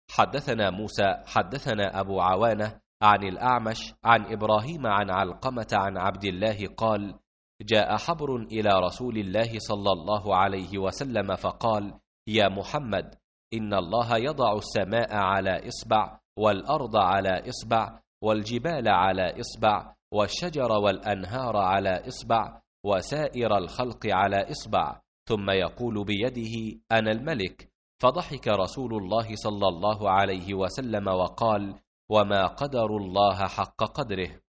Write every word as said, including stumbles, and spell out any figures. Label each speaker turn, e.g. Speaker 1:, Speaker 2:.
Speaker 1: حدثنا موسى حدثنا أبو عوانة عن الأعمش عن إبراهيم عن علقمة عن عبد الله قال: جاء حبر إلى رسول الله صلى الله عليه وسلم فقال: يا محمد، إن الله يضع السماء على إصبع، والأرض على إصبع، والجبال على إصبع، والشجر والأنهار على إصبع، وسائر الخلق على إصبع، ثم يقول بيده: أنا الملك. فضحك رسول الله صلى الله عليه وسلم وقال: وما قدر الله حق قدره.